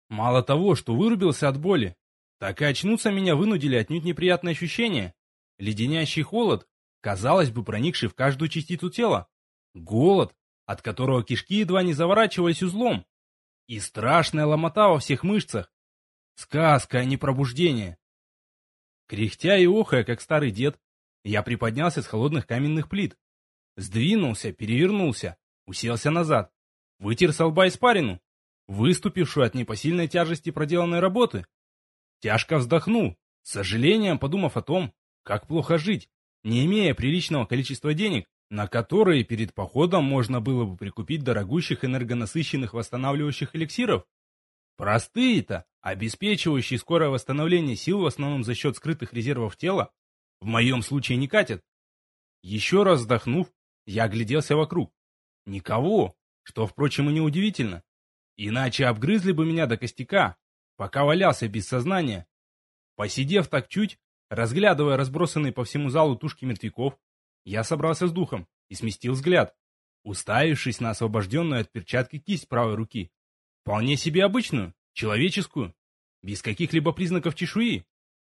Мало того, что вырубился от боли, так и очнуться меня вынудили отнюдь неприятные ощущения. Леденящий холод, казалось бы, проникший в каждую частицу тела. Голод, от которого кишки едва не заворачивались узлом. И страшная ломота во всех мышцах. Сказка, а не пробуждение. Кряхтя и охая, как старый дед, я приподнялся с холодных каменных плит. Сдвинулся, перевернулся, уселся назад. Вытер со лба испарину, выступившую от непосильной тяжести проделанной работы. Тяжко вздохнул, с сожалением подумав о том, как плохо жить, не имея приличного количества денег, на которые перед походом можно было бы прикупить дорогущих энергонасыщенных восстанавливающих эликсиров. Простые-то, обеспечивающие скорое восстановление сил в основном за счет скрытых резервов тела, в моем случае не катят. Еще раз вздохнув, я огляделся вокруг. Никого, что, впрочем, и неудивительно. Иначе обгрызли бы меня до костяка, пока валялся без сознания. Посидев так чуть, разглядывая разбросанные по всему залу тушки мертвяков, я собрался с духом и сместил взгляд, уставившись на освобожденную от перчатки кисть правой руки. Вполне себе обычную, человеческую, без каких-либо признаков чешуи.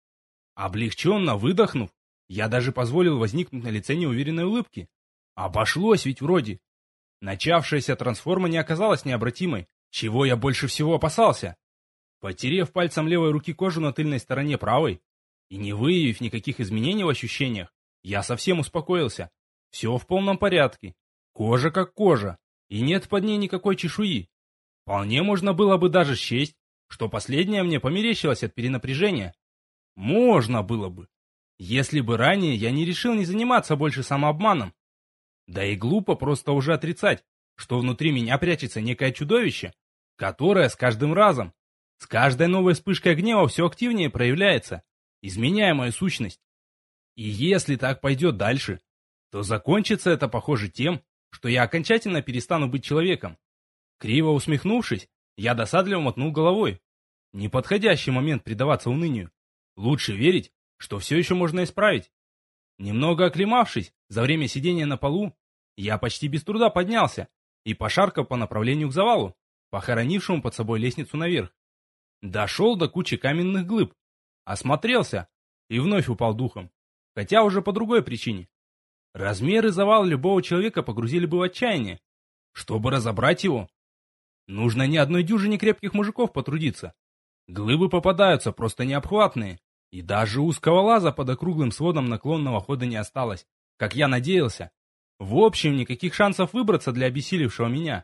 Облегченно выдохнув, я даже позволил возникнуть на лице неуверенной улыбки. Обошлось ведь вроде. Начавшаяся трансформа не оказалась необратимой, чего я больше всего опасался. Потерев пальцем левой руки кожу на тыльной стороне правой и не выявив никаких изменений в ощущениях, я совсем успокоился. Все в полном порядке. Кожа как кожа, и нет под ней никакой чешуи. Вполне можно было бы даже счесть, что последнее мне померещилось от перенапряжения. Можно было бы, если бы ранее я не решил не заниматься больше самообманом. Да и глупо просто уже отрицать, что внутри меня прячется некое чудовище, которое с каждым разом, с каждой новой вспышкой гнева все активнее проявляется, изменяя мою сущность. И если так пойдет дальше, то закончится это, похоже, тем, что я окончательно перестану быть человеком. Криво усмехнувшись, я досадливо мотнул головой. Неподходящий момент предаваться унынию. Лучше верить, что все еще можно исправить. Немного оклемавшись за время сидения на полу, я почти без труда поднялся и пошаркал по направлению к завалу, похоронившему под собой лестницу наверх. Дошел до кучи каменных глыб, осмотрелся и вновь упал духом, хотя уже по другой причине. Размеры завала любого человека погрузили бы в отчаяние. Чтобы разобрать его, нужно не одной дюжине крепких мужиков потрудиться. Глыбы попадаются просто необхватные, и даже узкого лаза под округлым сводом наклонного хода не осталось, как я надеялся. В общем, никаких шансов выбраться для обессилевшего меня.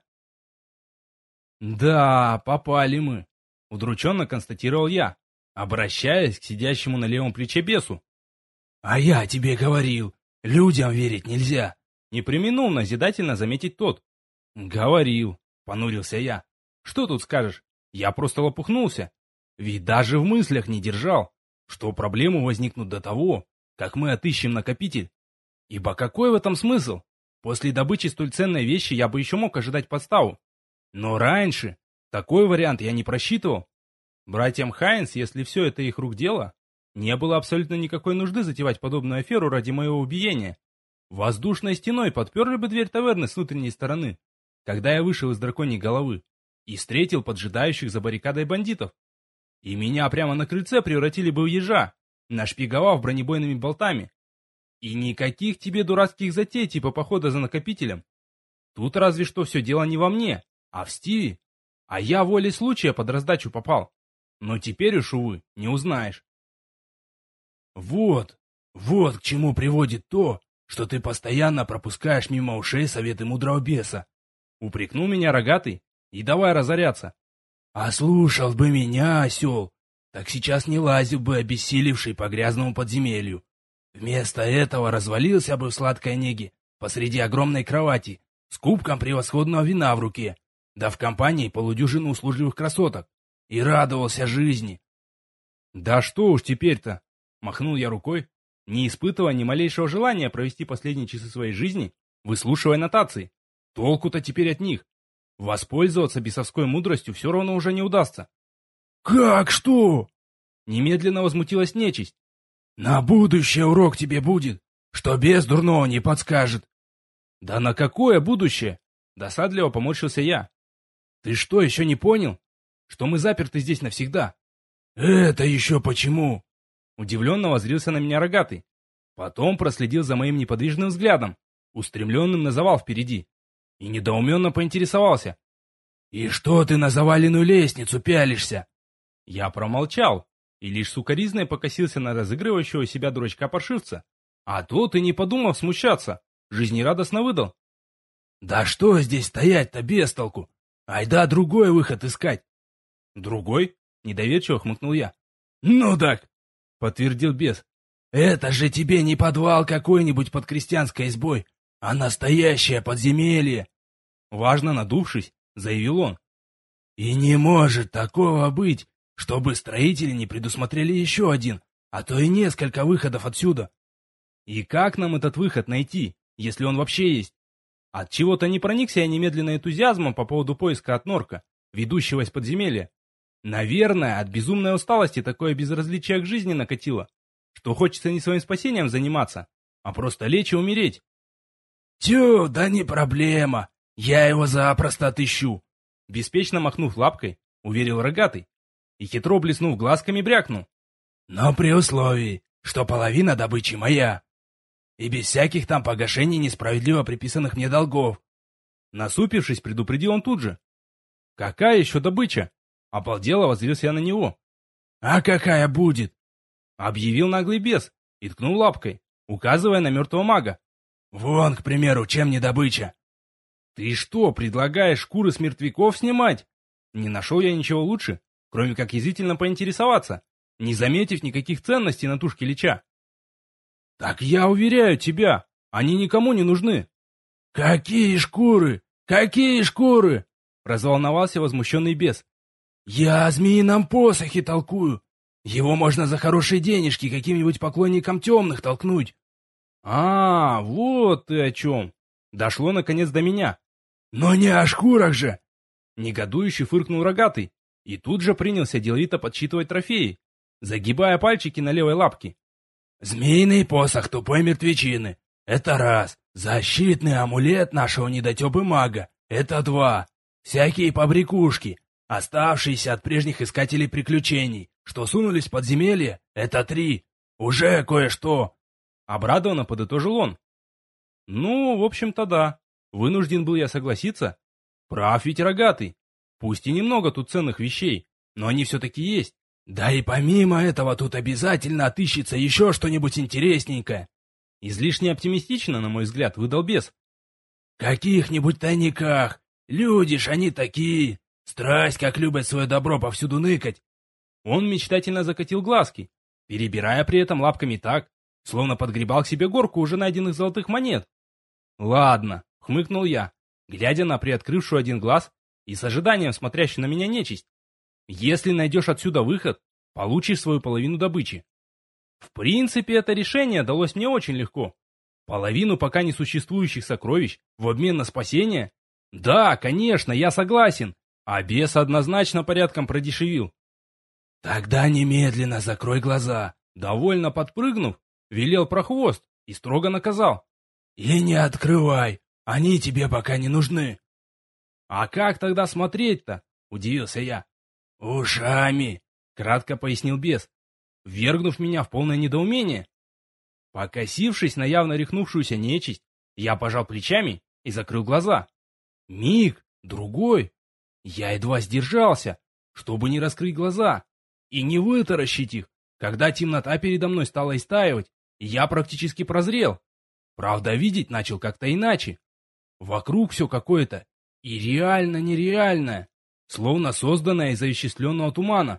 «Да, попали мы», — удрученно констатировал я, обращаясь к сидящему на левом плече бесу. «А я тебе говорил, людям верить нельзя», — не преминул назидательно заметить тот. «Говорил», — понурился я. «Что тут скажешь? Я просто лопухнулся. Ведь даже в мыслях не держал, что проблемы возникнут до того, как мы отыщем накопитель. Ибо какой в этом смысл? После добычи столь ценной вещи я бы еще мог ожидать подставу. Но раньше такой вариант я не просчитывал. Братьям Хайнс, если все это их рук дело, не было абсолютно никакой нужды затевать подобную аферу ради моего убиения. Воздушной стеной подперли бы дверь таверны с внутренней стороны, когда я вышел из драконьей головы и встретил поджидающих за баррикадой бандитов. И меня прямо на крыльце превратили бы в ежа, нашпиговав бронебойными болтами. И никаких тебе дурацких затей типа похода за накопителем. Тут разве что все дело не во мне, а в Стиве. А я волей случая под раздачу попал. Но теперь уж, увы, не узнаешь. Вот к чему приводит то, что ты постоянно пропускаешь мимо ушей советы мудрого беса. Упрекнул меня рогатый и давай разоряться. А слушал бы меня, осел, так сейчас не лазил бы обессилевший по грязному подземелью. Вместо этого развалился бы в сладкой неге посреди огромной кровати с кубком превосходного вина в руке, да в компании полудюжины услужливых красоток, и радовался жизни. Да что уж теперь-то, махнул я рукой, не испытывая ни малейшего желания провести последние часы своей жизни, выслушивая нотации. Толку-то теперь от них. Воспользоваться бесовской мудростью все равно уже не удастся. «Как что?» Немедленно возмутилась нечисть. «На будущее урок тебе будет, что бес дурного не подскажет». «Да на какое будущее?» Досадливо поморщился я. «Ты что, еще не понял? что мы заперты здесь навсегда. Это еще почему? Удивленно воззрился на меня Рогатый. Потом проследил за моим неподвижным взглядом, устремленным на завал впереди, и недоуменно поинтересовался. И что ты на заваленную лестницу пялишься? Я промолчал и лишь сукоризной покосился на разыгрывающего себя дурачка-паршивца. А тот, и не подумав смущаться, жизнерадостно выдал. Да что здесь стоять-то без толку? Айда другой выход искать. Другой? Недоверчиво хмыкнул я. Ну так, Подтвердил бес. это же тебе не подвал какой-нибудь под крестьянской избой, а настоящее подземелье. Важно надувшись, заявил он. И не может такого быть, чтобы строители не предусмотрели еще один, а то и несколько выходов отсюда. И как нам этот выход найти, если он вообще есть? От чего-то не проникся я немедленно энтузиазмом по поводу поиска от норка, ведущего из подземелья. Наверное, от безумной усталости такое безразличие к жизни накатило, что хочется не своим спасением заниматься, а просто лечь и умереть. Тю, да не проблема, я его запросто отыщу. Беспечно махнув лапкой, уверил Рогатый и хитро блеснув глазками брякнул. Но при условии, что половина добычи моя. И без всяких там погашений несправедливо приписанных мне долгов. Насупившись, предупредил он тут же. Какая еще добыча? Обалдело воззрился я на него. А какая будет? Объявил наглый бес и ткнул лапкой, указывая на мертвого мага. Вон, к примеру, чем не добыча. Ты что, предлагаешь шкуры с мертвяков снимать? Не нашел я ничего лучше, кроме как язвительно поинтересоваться, не заметив никаких ценностей на тушке лича. Так я уверяю тебя, они никому не нужны. Какие шкуры? Какие шкуры? Разволновался возмущенный бес. Я о змеином посохе толкую. Его можно за хорошие денежки каким-нибудь поклонникам темных толкнуть. А, вот ты о чем. Дошло наконец до меня. Но не о шкурах же. Негодующе фыркнул Рогатый и тут же принялся деловито подсчитывать трофеи, загибая пальчики на левой лапке. Змеиный посох тупой мертвечины. Это раз. Защитный амулет нашего недотепы мага. Это два. Всякие побрякушки, оставшиеся от прежних искателей приключений, что сунулись в подземелье. Это три. Уже кое-что. Обрадованно подытожил он. Ну, в общем-то, да. Вынужден был я согласиться. Прав ведь Рогатый. Пусть и немного тут ценных вещей, но они все-таки есть. Да и помимо этого тут обязательно отыщется еще что-нибудь интересненькое. Излишне оптимистично, на мой взгляд, выдал бес. В каких-нибудь тайниках. Люди ж они такие. Страсть, как любят свое добро повсюду ныкать. Он мечтательно закатил глазки, перебирая при этом лапками так, словно подгребал к себе горку уже найденных золотых монет. Ладно, хмыкнул я, глядя на приоткрывшую один глаз и с ожиданием смотрящую на меня нечисть. Если найдешь отсюда выход, получишь свою половину добычи. В принципе, это решение далось мне очень легко. Половину пока не существующих сокровищ в обмен на спасение? Да, конечно, я согласен. А бес однозначно порядком продешевил. Тогда немедленно закрой глаза. Довольно подпрыгнув, велел прохвост и строго наказал. И не открывай, они тебе пока не нужны. А как тогда смотреть-то? Удивился я. Ушами, кратко пояснил бес, ввергнув меня в полное недоумение. Покосившись на явно рехнувшуюся нечисть, я пожал плечами и закрыл глаза. Миг, другой. Я едва сдержался, чтобы не раскрыть глаза и не вытаращить их, когда темнота передо мной стала истаивать, и я практически прозрел. Правда, видеть начал как-то иначе. Вокруг все какое-то и реально нереальное, словно созданное из овеществленного тумана.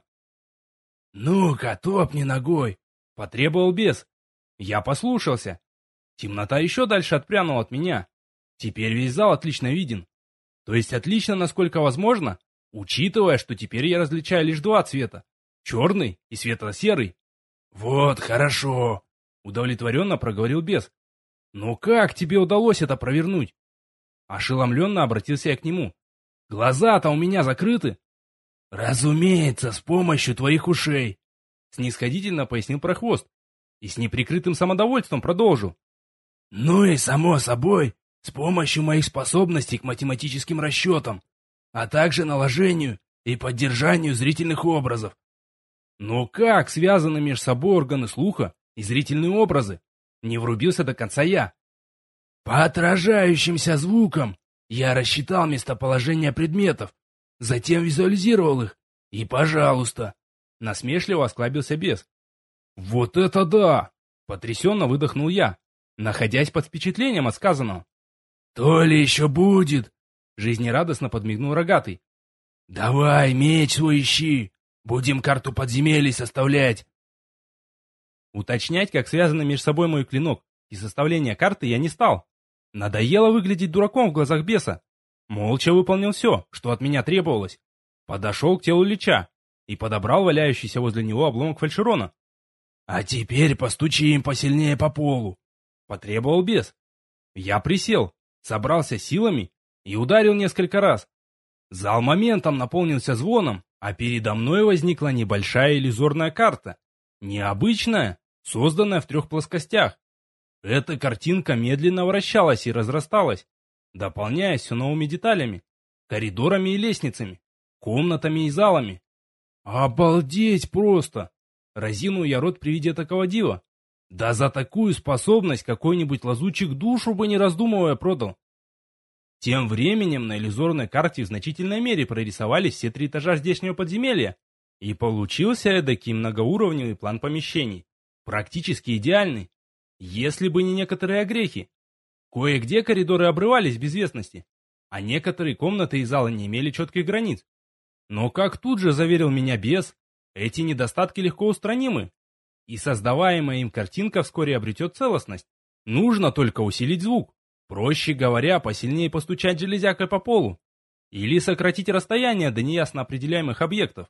«Ну-ка, топни ногой!» — потребовал бес. Я послушался. Темнота еще дальше отпрянула от меня. Теперь весь зал отлично виден. То есть отлично, насколько возможно, учитывая, что теперь я различаю лишь два цвета — черный и светло-серый. «Вот, хорошо!» — удовлетворенно проговорил бес. «Ну как тебе удалось это провернуть?» Ошеломленно обратился я к нему. «Глаза-то у меня закрыты!» «Разумеется, с помощью твоих ушей!» — снисходительно пояснил прохвост и с неприкрытым самодовольством продолжил. «Ну и, само собой, с помощью моих способностей к математическим расчетам, а также наложению и поддержанию зрительных образов. Но как связаны между собой органы слуха и зрительные образы? Не врубился до конца я. По отражающимся звукам я рассчитал местоположение предметов, затем визуализировал их, и, пожалуйста, насмешливо осклабился бес. Вот это да! Потрясенно выдохнул я, находясь под впечатлением от сказанного. То ли еще будет? Жизнерадостно подмигнул рогатый. Давай, меч свой ищи, будем карту подземелий составлять. Уточнять, как связаны между собой мой клинок и составление карты, я не стал. Надоело выглядеть дураком в глазах беса. Молча выполнил все, что от меня требовалось. Подошел к телу Лича и подобрал валяющийся возле него обломок фальшерона. «А теперь постучи им посильнее по полу», — потребовал бес. Я присел, собрался силами и ударил несколько раз. Зал моментом наполнился звоном, а передо мной возникла небольшая иллюзорная карта. Необычная, созданная в 3 плоскостях. Эта картинка медленно вращалась и разрасталась, дополняясь все новыми деталями, коридорами и лестницами, комнатами и залами. Обалдеть просто! Разинул я рот при виде такого дива. Да за такую способность какой-нибудь лазутчик душу бы не раздумывая продал. Тем временем на иллюзорной карте в значительной мере прорисовались все 3 этажа здешнего подземелья, и получился эдакий многоуровневый план помещений, практически идеальный, если бы не некоторые огрехи. Кое-где коридоры обрывались в безвестности, а некоторые комнаты и залы не имели четких границ. Но, как тут же заверил меня бес, эти недостатки легко устранимы, и создаваемая им картинка вскоре обретет целостность. Нужно только усилить звук, проще говоря, посильнее постучать железякой по полу, или сократить расстояние до неясно определяемых объектов.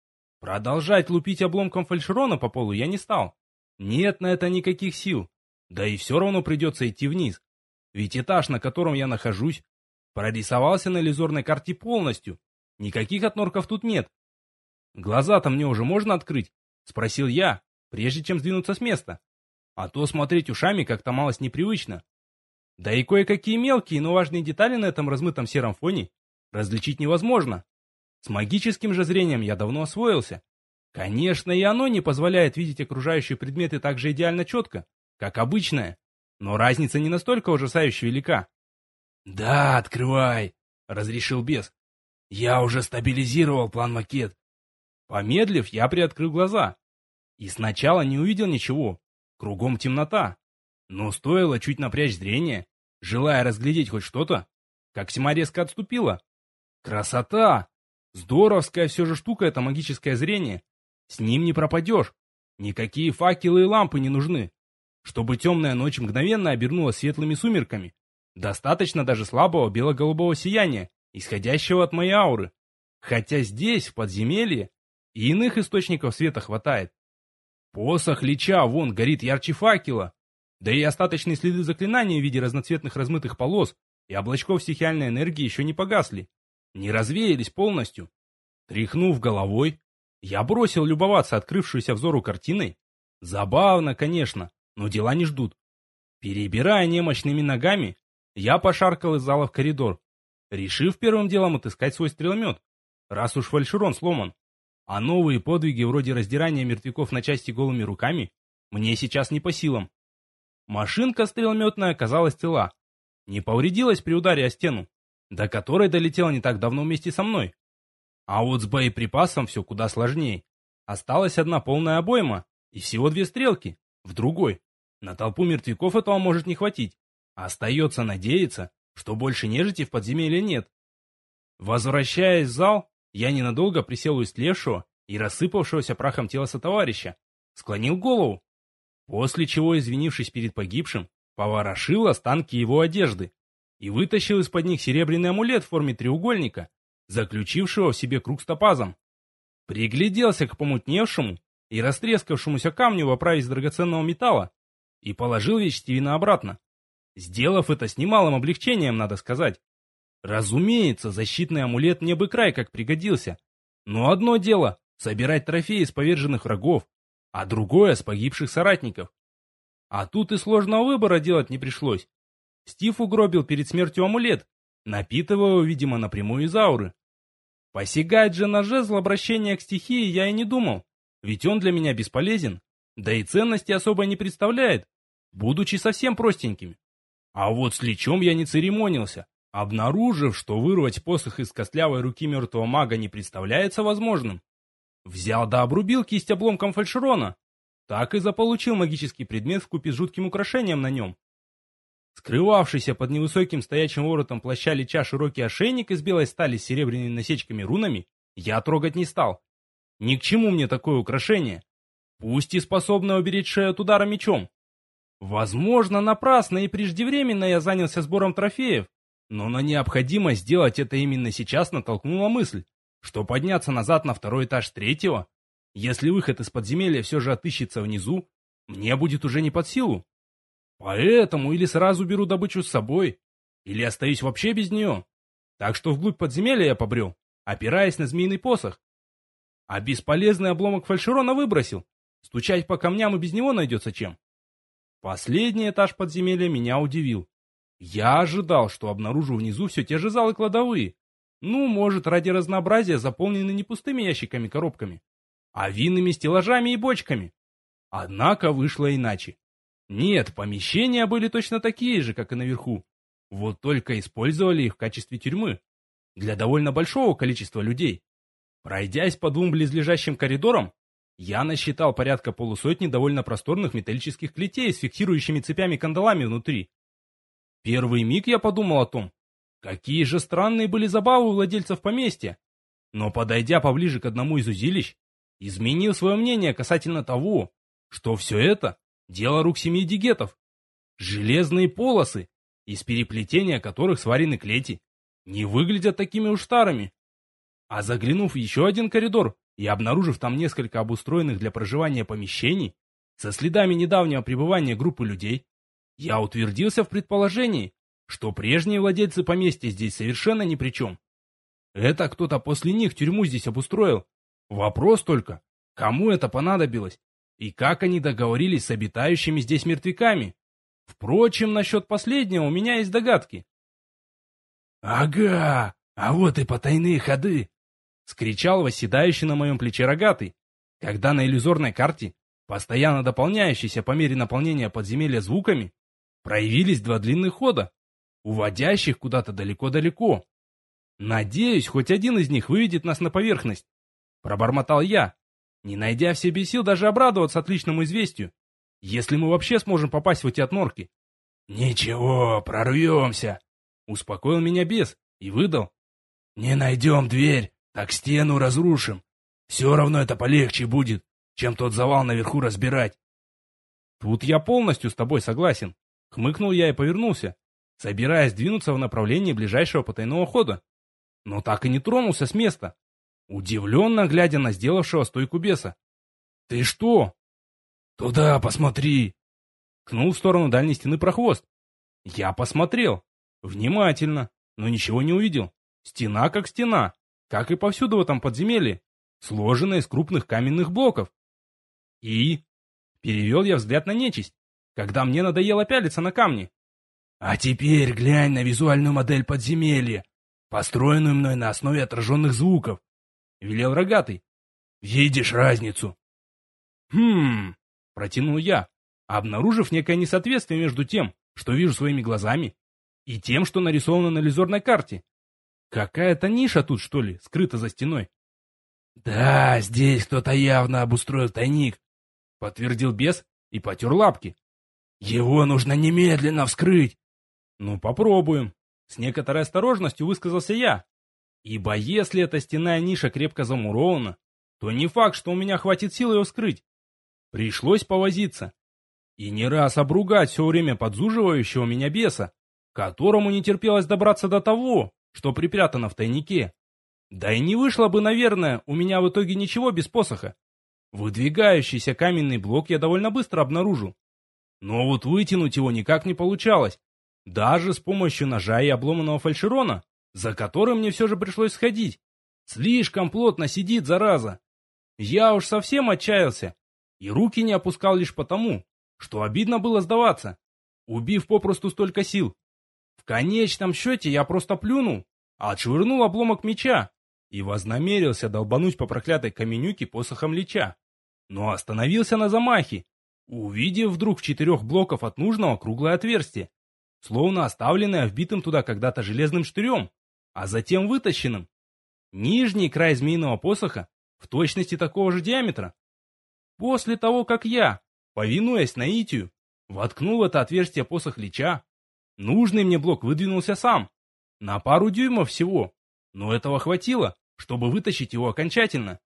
Продолжать лупить обломком фальшерона по полу я не стал. Нет на это никаких сил, да и все равно придется идти вниз, ведь этаж, на котором я нахожусь, прорисовался на иллюзорной карте полностью, никаких отнорков тут нет. «Глаза-то мне уже можно открыть?» — спросил я, прежде чем сдвинуться с места. А то смотреть ушами как-то малость непривычно. Да и кое-какие мелкие, но важные детали на этом размытом сером фоне различить невозможно. С магическим же зрением я давно освоился. Конечно, и оно не позволяет видеть окружающие предметы так же идеально четко, как обычное, но разница не настолько ужасающе велика. «Да, открывай», — разрешил бес. «Я уже стабилизировал план-макет». Помедлив, я приоткрыл глаза. И сначала не увидел ничего. Кругом темнота. Но стоило чуть напрячь зрение, желая разглядеть хоть что-то, как тьма резко отступила. Красота! Здоровская все же штука это магическое зрение. С ним не пропадешь. Никакие факелы и лампы не нужны. Чтобы темная ночь мгновенно обернулась светлыми сумерками. Достаточно даже слабого бело-голубого сияния, исходящего от моей ауры. Хотя здесь, в подземелье, и иных источников света хватает. Посох Лича вон горит ярче факела. Да и остаточные следы заклинания в виде разноцветных размытых полос и облачков стихиальной энергии еще не погасли. Не развеялись полностью. Тряхнув головой, я бросил любоваться открывшуюся взору картиной. Забавно, конечно, но дела не ждут. Перебирая немощными ногами, я пошаркал из зала в коридор, решив первым делом отыскать свой стреломет, раз уж фальшерон сломан. А новые подвиги вроде раздирания мертвяков на части голыми руками мне сейчас не по силам. Машинка стрелометная оказалась цела, не повредилась при ударе о стену, до которой долетела не так давно вместе со мной. А вот с боеприпасом все куда сложнее. Осталась одна полная обойма и всего 2 стрелки, в другой. На толпу мертвяков этого может не хватить. Остается надеяться, что больше нежити в подземелье нет. Возвращаясь в зал, я ненадолго присел у истлевшего и рассыпавшегося прахом тела сотоварища, склонил голову, после чего, извинившись перед погибшим, поворошил останки его одежды и вытащил из-под них серебряный амулет в форме треугольника, заключившего в себе круг с топазом. Пригляделся к помутневшему и растрескавшемуся камню в оправе из драгоценного металла и положил вещь Стивена обратно, сделав это с немалым облегчением, надо сказать. Разумеется, защитный амулет мне бы край как пригодился, но одно дело — собирать трофеи с поверженных врагов, а другое — с погибших соратников. А тут и сложного выбора делать не пришлось. Стив угробил перед смертью амулет, напитывая его, видимо, напрямую из ауры. Посягать же на жезл обращения к стихии я и не думал, ведь он для меня бесполезен, да и ценности особо не представляет, будучи совсем простеньким. А вот с лечом я не церемонился, обнаружив, что вырвать посох из костлявой руки мертвого мага не представляется возможным. Взял да обрубил кисть обломком фальшерона, так и заполучил магический предмет вкупе с жутким украшением на нем. Скрывавшийся под невысоким стоячим воротом плаща лича широкий ошейник из белой стали с серебряными насечками рунами я трогать не стал. Ни к чему мне такое украшение, пусть и способное уберечь шею от удара мечом. Возможно, напрасно и преждевременно я занялся сбором трофеев, но на необходимость сделать это именно сейчас натолкнула мысль, что подняться назад на второй этаж третьего, если выход из подземелья все же отыщется внизу, мне будет уже не под силу. Поэтому или сразу беру добычу с собой, или остаюсь вообще без нее. Так что вглубь подземелья я побрел, опираясь на змеиный посох. А бесполезный обломок фальшерона выбросил. Стучать по камням и без него найдется чем. Последний этаж подземелья меня удивил. Я ожидал, что обнаружу внизу все те же залы-кладовые. Ну, может, ради разнообразия заполнены не пустыми ящиками-коробками, а винными стеллажами и бочками. Однако вышло иначе. Нет, помещения были точно такие же, как и наверху. Вот только использовали их в качестве тюрьмы. Для довольно большого количества людей. Пройдясь по двум близлежащим коридорам, я насчитал порядка полусотни довольно просторных металлических клетей с фиксирующими цепями-кандалами внутри. Первый миг я подумал о том, какие же странные были забавы у владельцев поместья. Но подойдя поближе к одному из узилищ, изменил свое мнение касательно того, что все это дело рук семьи Дигетов. Железные полосы, из переплетения которых сварены клети, не выглядят такими уж старыми. А заглянув в еще один коридор и обнаружив там несколько обустроенных для проживания помещений со следами недавнего пребывания группы людей, я утвердился в предположении, что прежние владельцы поместья здесь совершенно ни при чем. Это кто-то после них тюрьму здесь обустроил. Вопрос только, кому это понадобилось и как они договорились с обитающими здесь мертвяками. Впрочем, насчет последнего у меня есть догадки. «Ага, а вот и потайные ходы!» — скричал восседающий на моем плече рогатый, когда на иллюзорной карте, постоянно дополняющейся по мере наполнения подземелья звуками, проявились два длинных хода, уводящих куда-то далеко-далеко. «Надеюсь, хоть один из них выведет нас на поверхность», — пробормотал я, не найдя в себе сил даже обрадоваться отличному известию, если мы вообще сможем попасть в эти отнорки. «Ничего, прорвемся», — успокоил меня бес и выдал. «Не найдем дверь, так стену разрушим. Все равно это полегче будет, чем тот завал наверху разбирать». «Тут я полностью с тобой согласен», — хмыкнул я и повернулся, собираясь двинуться в направлении ближайшего потайного хода. Но так и не тронулся с места, удивленно глядя на сделавшего стойку беса. «Ты что?» «Туда посмотри!» — ткнул в сторону дальней стены прохвост. Я посмотрел. Внимательно, но ничего не увидел. Стена как стена, как и повсюду в этом подземелье, сложенная из крупных каменных блоков. И... перевел я взгляд на нечисть, когда мне надоело пялиться на камни. «А теперь глянь на визуальную модель подземелья, построенную мной на основе отраженных звуков», — велел рогатый. «Видишь разницу?» Протянул я, обнаружив некое несоответствие между тем, что вижу своими глазами, и тем, что нарисовано на иллюзорной карте. Какая-то ниша тут, что ли, скрыта за стеной. «Да, здесь кто-то явно обустроил тайник», — подтвердил бес и потер лапки. «Его нужно немедленно вскрыть». «Ну, попробуем», — с некоторой осторожностью высказался я. Ибо если эта стенная ниша крепко замурована, то не факт, что у меня хватит сил ее вскрыть. Пришлось повозиться. И не раз обругать все время подзуживающего меня беса, которому не терпелось добраться до того, что припрятано в тайнике. Да и не вышло бы, наверное, у меня в итоге ничего без посоха. Выдвигающийся каменный блок я довольно быстро обнаружил. Но вот вытянуть его никак не получалось. Даже с помощью ножа и обломанного фальшерона, за которым мне все же пришлось сходить. Слишком плотно сидит, зараза. Я уж совсем отчаялся. И руки не опускал лишь потому, что обидно было сдаваться, убив попросту столько сил. В конечном счете я просто плюнул, отшвырнул обломок меча и вознамерился долбануть по проклятой каменюке посохом Лича, но остановился на замахе, увидев вдруг в 4 блоках от нужного круглое отверстие, словно оставленное вбитым туда когда-то железным штырем, а затем вытащенным. Нижний край змеиного посоха в точности такого же диаметра. После того, как я, повинуясь наитию, воткнул в это отверстие посох Лича, нужный мне блок выдвинулся сам, на пару дюймов всего, но этого хватило, чтобы вытащить его окончательно.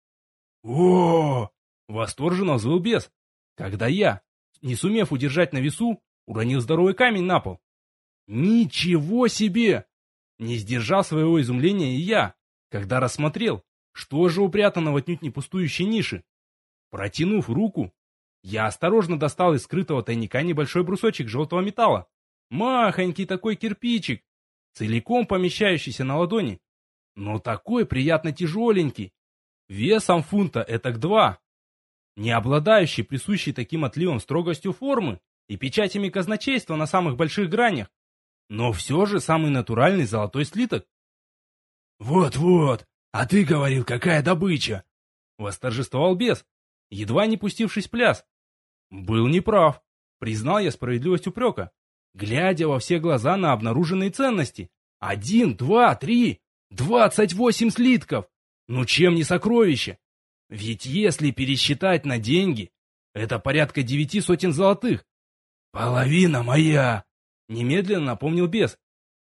«О!» — восторженно взвыл бес, когда я, не сумев удержать на весу, уронил здоровый камень на пол. «Ничего себе!» Не сдержал своего изумления и я, когда рассмотрел, что же упрятано в отнюдь не пустующей нише. Протянув руку, я осторожно достал из скрытого тайника небольшой брусочек желтого металла. Махонький такой кирпичик, целиком помещающийся на ладони, но такой приятно тяжеленький, весом фунта этак 2, не обладающий присущей таким отливом строгостью формы и печатями казначейства на самых больших гранях, но все же самый натуральный золотой слиток. «Вот-вот, а ты говорил, какая добыча!» — восторжествовал бес, едва не пустившись в пляс. Был неправ, признал я справедливость упрека, глядя во все глаза на обнаруженные ценности. 1, 2, 3, 28 слитков! Ну чем не сокровище? Ведь если пересчитать на деньги, это порядка 9 сотен золотых. «Половина моя!» — немедленно напомнил бес.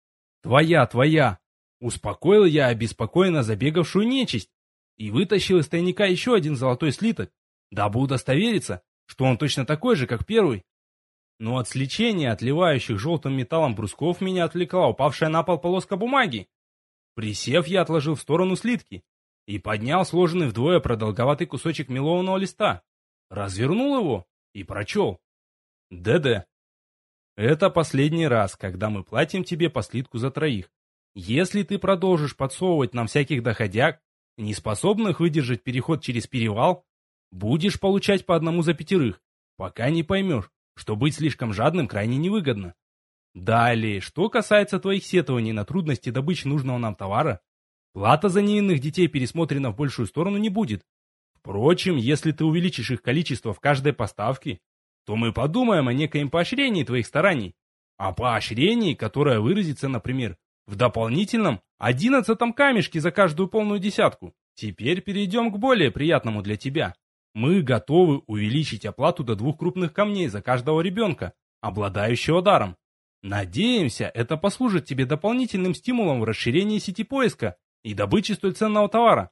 «Твоя!» — успокоил я обеспокоенно забегавшую нечисть и вытащил из тайника еще один золотой слиток, дабы удостовериться, что он точно такой же, как первый. Но от сличения отливающих желтым металлом брусков меня отвлекла упавшая на пол полоска бумаги. Присев, я отложил в сторону слитки и поднял сложенный вдвое продолговатый кусочек мелованного листа, развернул его и прочел. «ДД. Это последний раз, когда мы платим тебе по слитку за 3. Если ты продолжишь подсовывать нам всяких доходяг, не способных выдержать переход через перевал, будешь получать по 1 за 5, пока не поймешь, что быть слишком жадным крайне невыгодно. Далее, что касается твоих сетований на трудности добычи нужного нам товара, плата за невинных детей пересмотрена в большую сторону не будет. Впрочем, если ты увеличишь их количество в каждой поставке, то мы подумаем о некоем поощрении твоих стараний. О поощрении, которое выразится, например, в дополнительном 11-м камешке за каждую полную десятку. Теперь перейдем к более приятному для тебя. Мы готовы увеличить оплату до 2 крупных камней за каждого ребенка, обладающего даром. Надеемся, это послужит тебе дополнительным стимулом в расширении сети поиска и добычи столь ценного товара.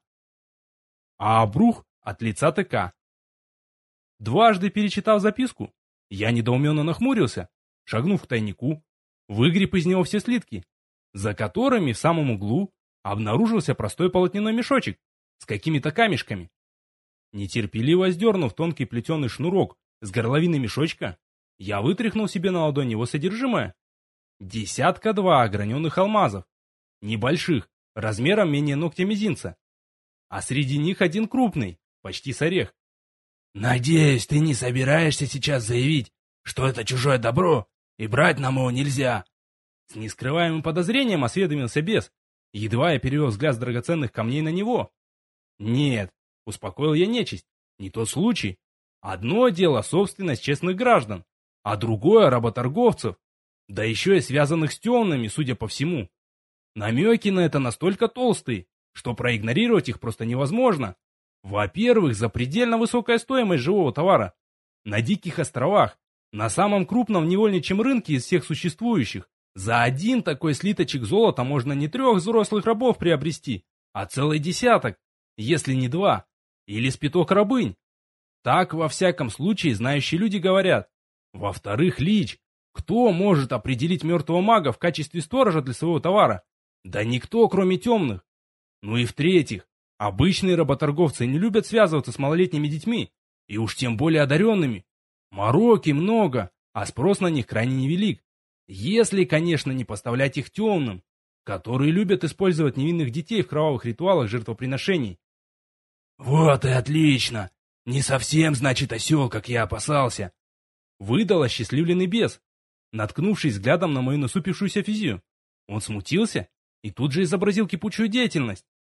А Брух от лица ТК. Дважды перечитав записку, я недоуменно нахмурился, шагнув к тайнику, выгреб из него все слитки, за которыми в самом углу обнаружился простой полотняной мешочек с какими-то камешками. Нетерпеливо сдернув тонкий плетеный шнурок с горловины мешочка, я вытряхнул себе на ладонь его содержимое. 2 ограненных алмазов, небольших, размером менее ногтя мизинца, а среди них один крупный, почти с орех. «Надеюсь, ты не собираешься сейчас заявить, что это чужое добро, и брать нам его нельзя?» С нескрываемым подозрением осведомился бес, едва я перевел взгляд с драгоценных камней на него. «Нет», — успокоил я нечисть, — «не тот случай. Одно дело собственность честных граждан, а другое — работорговцев, да еще и связанных с темными, судя по всему. Намеки на это настолько толстые, что проигнорировать их просто невозможно. Во-первых, запредельно высокая стоимость живого товара. На Диких островах, на самом крупном невольничьем рынке из всех существующих, за один такой слиточек золота можно не 3 взрослых рабов приобрести, а целый десяток, если не 2, или с 5 рабынь. Так, во всяком случае, знающие люди говорят. Во-вторых, Лич. Кто может определить мертвого мага в качестве сторожа для своего товара? Да никто, кроме темных. Ну и в-третьих, обычные работорговцы не любят связываться с малолетними детьми, и уж тем более одаренными. Мороки много, а спрос на них крайне невелик. Если, конечно, не поставлять их темным, которые любят использовать невинных детей в кровавых ритуалах жертвоприношений. «Вот и отлично! Не совсем, значит, осел, как я опасался!» Выдал осчастливленный бес, наткнувшись взглядом на мою насупившуюся физию. Он смутился и тут же изобразил кипучую деятельность,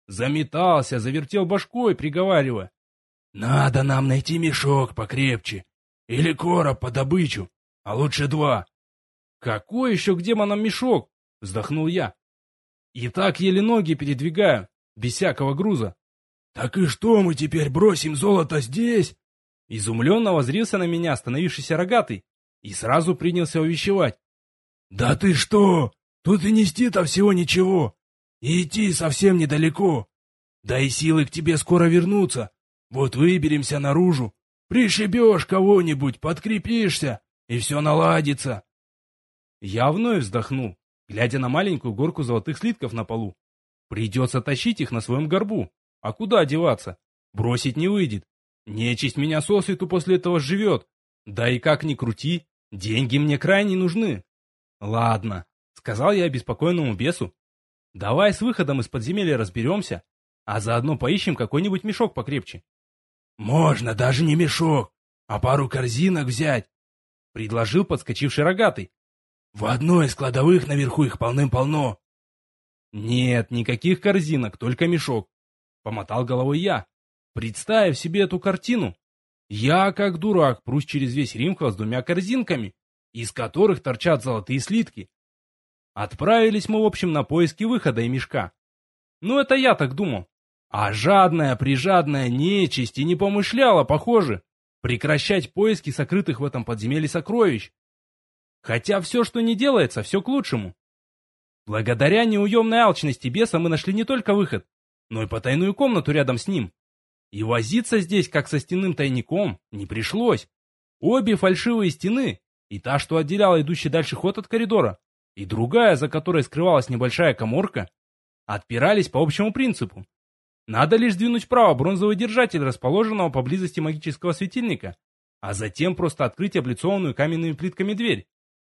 Заметался, завертел башкой, приговаривая: «Надо нам найти мешок покрепче. Или короб по добычу, а лучше два». «Какой еще к демонам мешок?» — вздохнул я. «И так еле ноги передвигаю, без всякого груза». «Так и что, мы теперь бросим золото здесь?» Изумленно воззрился на меня остановившийся рогатый и сразу принялся увещевать. «Да ты что? Тут и нести-то всего ничего. И идти совсем недалеко. Да и силы к тебе скоро вернутся. Вот выберемся наружу, пришибешь кого-нибудь, подкрепишься, и все наладится». Я вновь вздохнул, глядя на маленькую горку золотых слитков на полу. Придется тащить их на своем горбу. А куда деваться? Бросить не выйдет. Нечисть меня сосвету после этого живет. Да и как ни крути, деньги мне крайне нужны. Ладно, сказал я обеспокоенному бесу. Давай с выходом из подземелья разберемся, а заодно поищем какой-нибудь мешок покрепче. «Можно даже не мешок, а пару корзинок взять», — предложил подскочивший рогатый. «В одной из кладовых наверху их полным-полно». «Нет, никаких корзинок, только мешок», — помотал головой я. Представив себе эту картину, я, как дурак, прусь через весь Римхал с двумя корзинками, из которых торчат золотые слитки. Отправились мы, в общем, на поиски выхода и мешка. Ну, это я так думал. А жадная-прижадная нечисть и не помышляла, похоже, прекращать поиски сокрытых в этом подземелье сокровищ. Хотя все, что не делается, все к лучшему. Благодаря неуемной алчности беса мы нашли не только выход, но и потайную комнату рядом с ним. И возиться здесь, как со стенным тайником, не пришлось. Обе фальшивые стены, и та, что отделяла идущий дальше ход от коридора, и другая, за которой скрывалась небольшая каморка, отпирались по общему принципу. Надо лишь сдвинуть вправо бронзовый держатель, расположенного поблизости магического светильника, а затем просто открыть облицованную каменными плитками дверь.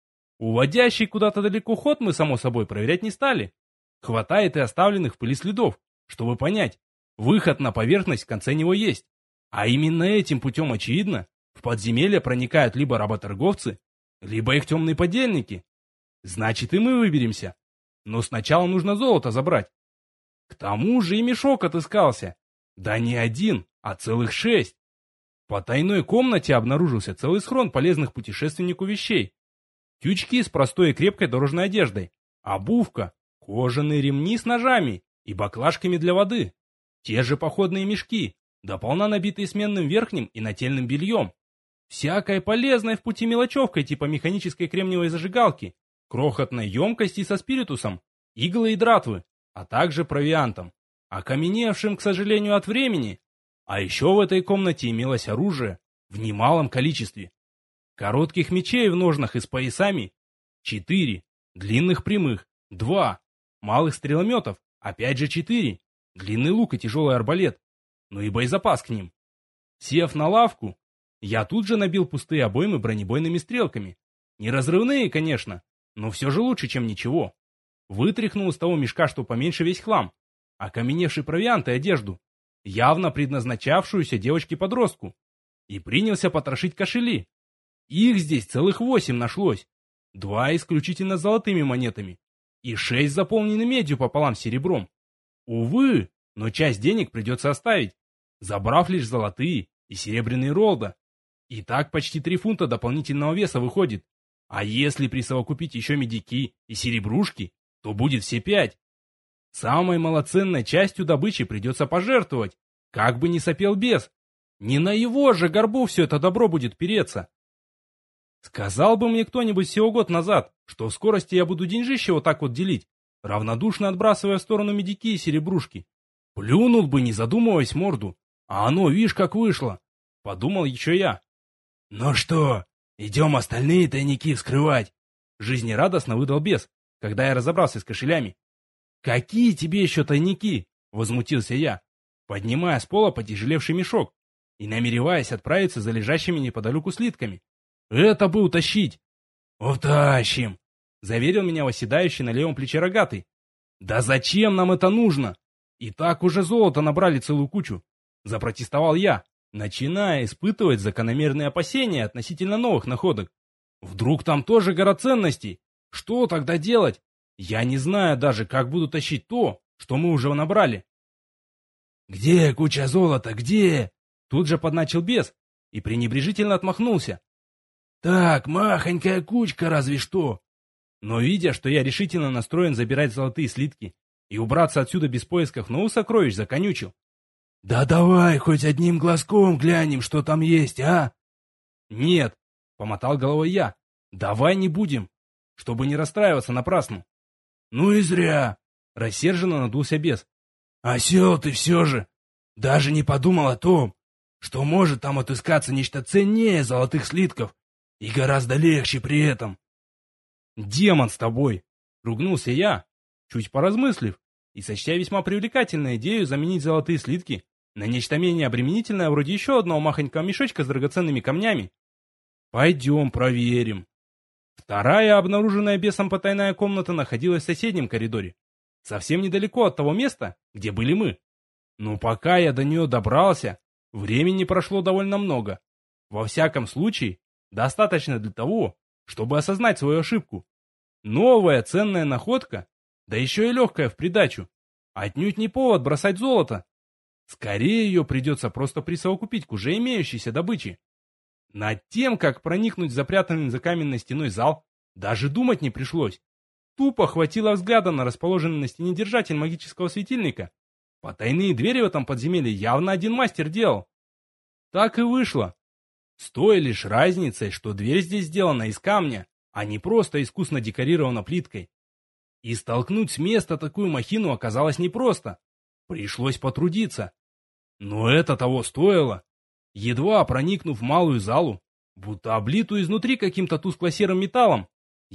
Уводящий куда-то далеко ход мы, само собой, проверять не стали. Хватает и оставленных в пыли следов, чтобы понять, выход на поверхность в конце него есть. А именно этим путем, очевидно, в подземелье проникают либо работорговцы, либо их темные подельники. Значит, и мы выберемся. Но сначала нужно золото забрать. К тому же и мешок отыскался. Да не один, а целых 6. В потайной комнате обнаружился целый схрон полезных путешественнику вещей. Тючки с простой и крепкой дорожной одеждой, обувка, кожаные ремни с ножами и баклажками для воды. Те же походные мешки, дополна набитые сменным верхним и нательным бельем. Всякой полезной в пути мелочевкой типа механической кремниевой зажигалки, крохотной емкости со спиритусом, иглы и дратвы, а также провиантом, окаменевшим, к сожалению, от времени. А еще в этой комнате имелось оружие в немалом количестве. Коротких мечей в ножнах и с поясами 4, длинных прямых 2, малых стрелометов опять же 4, длинный лук и тяжелый арбалет, ну и боезапас к ним. Сев на лавку, я тут же набил пустые обоймы бронебойными стрелками. Не разрывные, конечно, но все же лучше, чем ничего. Вытряхнул из того мешка, что поменьше, весь хлам, окаменевший провиант и одежду, явно предназначавшуюся девочке-подростку, и принялся потрошить кошели. Их здесь целых 8 нашлось, 2 исключительно золотыми монетами и 6 заполнены медью пополам с серебром. Увы, но часть денег придется оставить, забрав лишь золотые и серебряные ролда. И так почти 3 фунта дополнительного веса выходит. А если присовокупить еще медики и серебрушки, то будет все 5. Самой малоценной частью добычи придется пожертвовать, как бы ни сопел бес. Не на его же горбу все это добро будет переться. Сказал бы мне кто-нибудь всего год назад, что в скорости я буду деньжище вот так вот делить, равнодушно отбрасывая в сторону медики и серебрушки. Плюнул бы, не задумываясь, морду. А оно, видишь, как вышло. Подумал еще я. «Ну что, идем остальные тайники вскрывать?» Жизнерадостно выдал бес, когда я разобрался с кошелями. «Какие тебе еще тайники?» — возмутился я, поднимая с пола потяжелевший мешок и намереваясь отправиться за лежащими неподалеку слитками. «Это бы утащить!» «Утащим!» — заверил меня восседающий на левом плече рогатый. «Да зачем нам это нужно? И так уже золото набрали целую кучу!» — запротестовал я, начиная испытывать закономерные опасения относительно новых находок. «Вдруг там тоже гора ценностей? Что тогда делать? Я не знаю даже, как буду тащить то, что мы уже набрали». Где куча золота, где?» Тут же подначил бес и пренебрежительно отмахнулся. «Так, махонькая кучка разве что». Но видя, что я решительно настроен забирать золотые слитки и убраться отсюда без поисков новых сокровищ, законючил. «Да давай хоть одним глазком глянем, что там есть, а?» «Нет», — помотал головой я, — «давай не будем, чтобы не расстраиваться напрасно». «Ну и зря», — рассерженно надулся бес. «Осел ты все же! Даже не подумал о том, что может там отыскаться нечто ценнее золотых слитков и гораздо легче при этом». «Демон с тобой!» — ругнулся я, чуть поразмыслив, и сочтя весьма привлекательную идею заменить золотые слитки на нечто менее обременительное, вроде еще одного махонького мешочка с драгоценными камнями. «Пойдем проверим». Вторая, обнаруженная бесом потайная комната, находилась в соседнем коридоре, совсем недалеко от того места, где были мы. Но пока я до нее добрался, времени прошло довольно много. Во всяком случае, достаточно для того, чтобы осознать свою ошибку. Новая ценная находка, да еще и легкая в придачу, отнюдь не повод бросать золото. Скорее ее придется просто присовокупить к уже имеющейся добыче. Над тем, как проникнуть в запрятанный за каменной стеной зал, даже думать не пришлось. Тупо хватило взгляда на расположенный на стене держатель магического светильника. Потайные двери в этом подземелье явно один мастер делал. Так и вышло. С той лишь разницей, что дверь здесь сделана из камня, а не просто искусно декорирована плиткой. И столкнуть с места такую махину оказалось непросто. Пришлось потрудиться. Но это того стоило. Едва проникнув в малую залу, будто облитую изнутри каким-то тускло-серым металлом,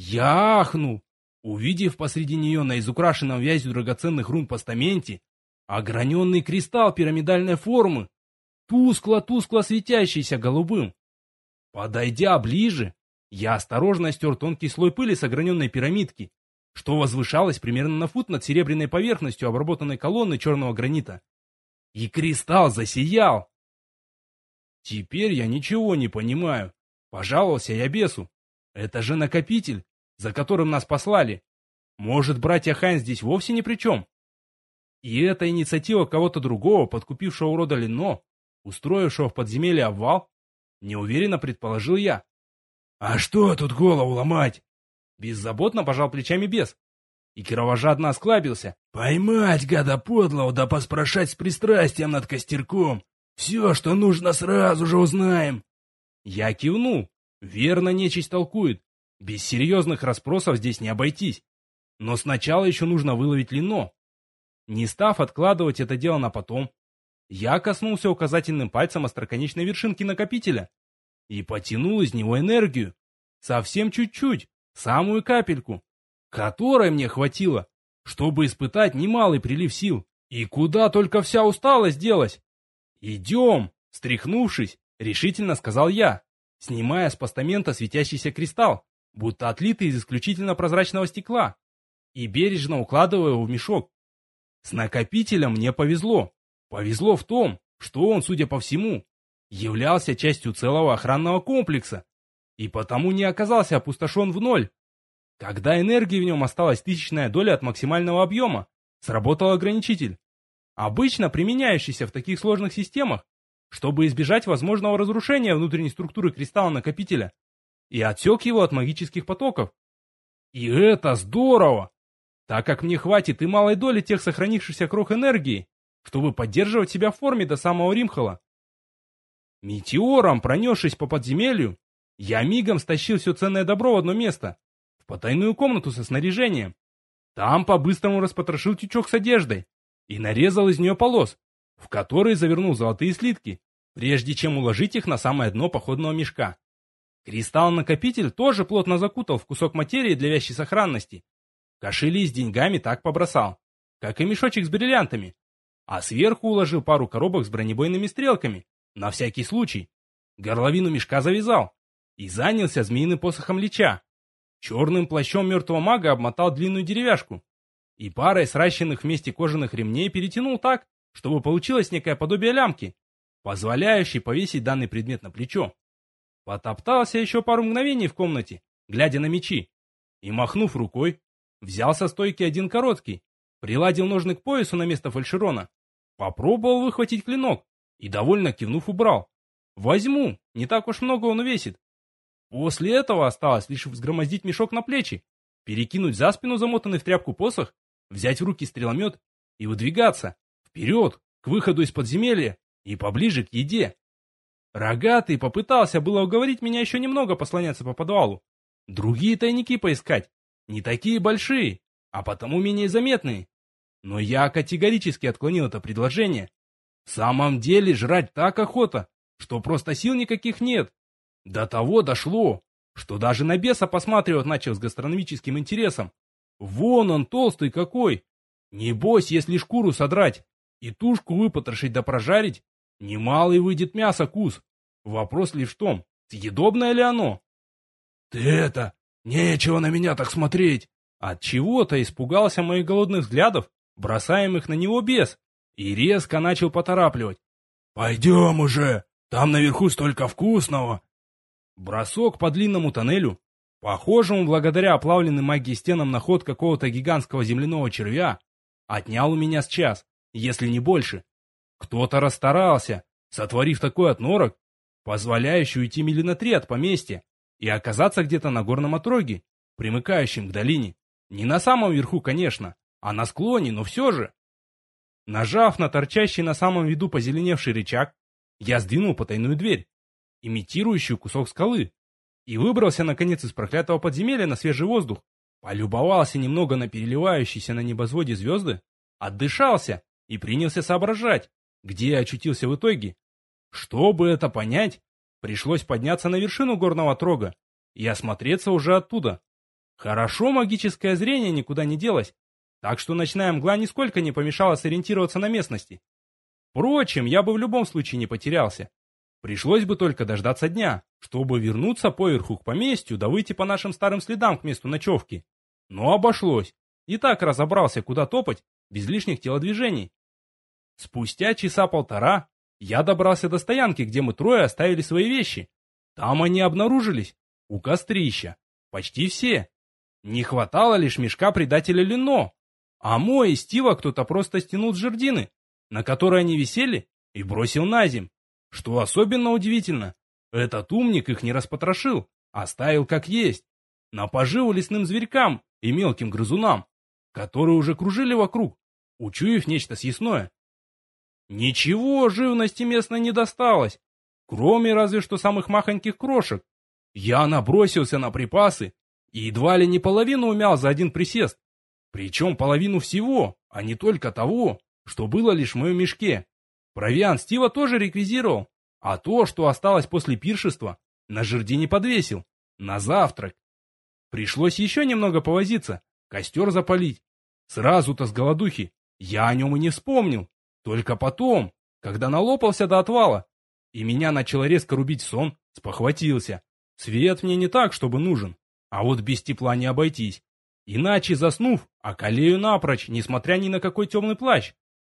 я ахнул, увидев посреди нее на изукрашенном вязью драгоценных рун постаменте ограненный кристалл пирамидальной формы, тускло-тускло светящийся голубым. Подойдя ближе, я осторожно стер тонкий слой пыли с ограненной пирамидки, что возвышалось примерно на фут над серебряной поверхностью обработанной колонны черного гранита. И кристалл засиял. «Теперь я ничего не понимаю», — пожаловался я бесу. «Это же накопитель, за которым нас послали. Может, братья Хайн здесь вовсе ни при чем?» И это инициатива кого-то другого, подкупившего урода Лино, устроившего в подземелье обвал? Неуверенно предположил я. «А что тут голову ломать?» Беззаботно пожал плечами бес и кровожадно осклабился. «Поймать гада подлого, да поспрашать с пристрастием над костерком. Все, что нужно, сразу же узнаем». Я кивнул. Верно, нечисть толкует. Без серьезных расспросов здесь не обойтись. Но сначала еще нужно выловить Лино. Не став откладывать это дело на потом, я коснулся указательным пальцем остроконечной вершинки накопителя и потянул из него энергию. Совсем чуть-чуть, самую капельку, которой мне хватило, чтобы испытать немалый прилив сил. И куда только вся усталость делась. «Идем!» — встряхнувшись, решительно сказал я, снимая с постамента светящийся кристалл, будто отлитый из исключительно прозрачного стекла, и бережно укладывая его в мешок. С накопителем мне повезло. Повезло в том, что он, судя по всему, являлся частью целого охранного комплекса и потому не оказался опустошен в ноль. Когда энергии в нем осталась тысячная доля от максимального объема, сработал ограничитель, обычно применяющийся в таких сложных системах, чтобы избежать возможного разрушения внутренней структуры кристалла-накопителя, и отсек его от магических потоков. И это здорово, так как мне хватит и малой доли тех сохранившихся крох энергии, чтобы поддерживать себя в форме до самого Римхала. Метеором, пронесшись по подземелью, я мигом стащил все ценное добро в одно место, в потайную комнату со снаряжением. Там по-быстрому распотрошил тючок с одеждой и нарезал из нее полос, в которые завернул золотые слитки, прежде чем уложить их на самое дно походного мешка. Кристалл-накопитель тоже плотно закутал в кусок материи для вящей сохранности. Кошели с деньгами так побросал, как и мешочек с бриллиантами, а сверху уложил пару коробок с бронебойными стрелками, на всякий случай. Горловину мешка завязал и занялся змеиным посохом Лича. Черным плащом мертвого мага обмотал длинную деревяшку и парой сращенных вместе кожаных ремней перетянул так, чтобы получилось некое подобие лямки, позволяющей повесить данный предмет на плечо. Потоптался еще пару мгновений в комнате, глядя на мечи, и, махнув рукой, взял со стойки один короткий, приладил ножны к поясу на место фальшерона, Попробовал выхватить клинок и, довольно кивнув, убрал. Возьму, не так уж много он весит. После этого осталось лишь взгромоздить мешок на плечи, перекинуть за спину замотанный в тряпку посох, взять в руки стреломет и выдвигаться вперед, к выходу из подземелья и поближе к еде. Рогатый попытался было уговорить меня еще немного послоняться по подвалу, другие тайники поискать, не такие большие, а потому менее заметные. Но я категорически отклонил это предложение. В самом деле жрать так охота, что просто сил никаких нет. До того дошло, что даже на беса посматривать начал с гастрономическим интересом. Вон он толстый какой. Небось, если шкуру содрать и тушку выпотрошить да прожарить, немалый выйдет мясо кус. Вопрос лишь в том, съедобное ли оно. Ты это, нечего на меня так смотреть. От чего-то испугался моих голодных взглядов, бросаемых на него бес, и резко начал поторапливать. Пойдем уже, там наверху столько вкусного. Бросок по длинному тоннелю, похожему благодаря оплавленным магией стенам на ход какого-то гигантского земляного червя, отнял у меня с час, если не больше. Кто-то расстарался, сотворив такой отнорок, позволяющий уйти мили на 3 от поместья и оказаться где-то на горном отроге, примыкающем к долине. Не на самом верху, конечно, а на склоне, но все же. Нажав на торчащий на самом виду позеленевший рычаг, я сдвинул потайную дверь, имитирующую кусок скалы, и выбрался наконец из проклятого подземелья на свежий воздух, полюбовался немного на переливающиеся на небосводе звезды, отдышался и принялся соображать, где я очутился в итоге. Чтобы это понять, пришлось подняться на вершину горного отрога и осмотреться уже оттуда. Хорошо магическое зрение никуда не делось, так что ночная мгла нисколько не помешала сориентироваться на местности. Впрочем, я бы в любом случае не потерялся. Пришлось бы только дождаться дня, чтобы вернуться поверху к поместью да выйти по нашим старым следам к месту ночевки. Но обошлось. И так разобрался, куда топать, без лишних телодвижений. Спустя часа полтора я добрался до стоянки, где мы трое оставили свои вещи. Там они обнаружились, у кострища, почти все. Не хватало лишь мешка предателя Лино, а мой и Стива кто-то просто стянул с жердины, на которой они висели, и бросил на земь. Что особенно удивительно, этот умник их не распотрошил, оставил как есть, на поживу лесным зверькам и мелким грызунам, которые уже кружили вокруг, учуяв нечто съестное. Ничего живности местной не досталось, кроме разве что самых махоньких крошек. Я набросился на припасы и едва ли не половину умял за один присест, причем половину всего, а не только того, что было лишь в моем мешке. Провиант Стива тоже реквизировал, а то, что осталось после пиршества, на жерди подвесил, на завтрак. Пришлось еще немного повозиться, костер запалить. Сразу-то с голодухи я о нем и не вспомнил, только потом, когда налопался до отвала, и меня начало резко рубить сон, спохватился. Свет мне не так, чтобы нужен, а вот без тепла не обойтись. Иначе, заснув, околею напрочь, несмотря ни на какой темный плащ.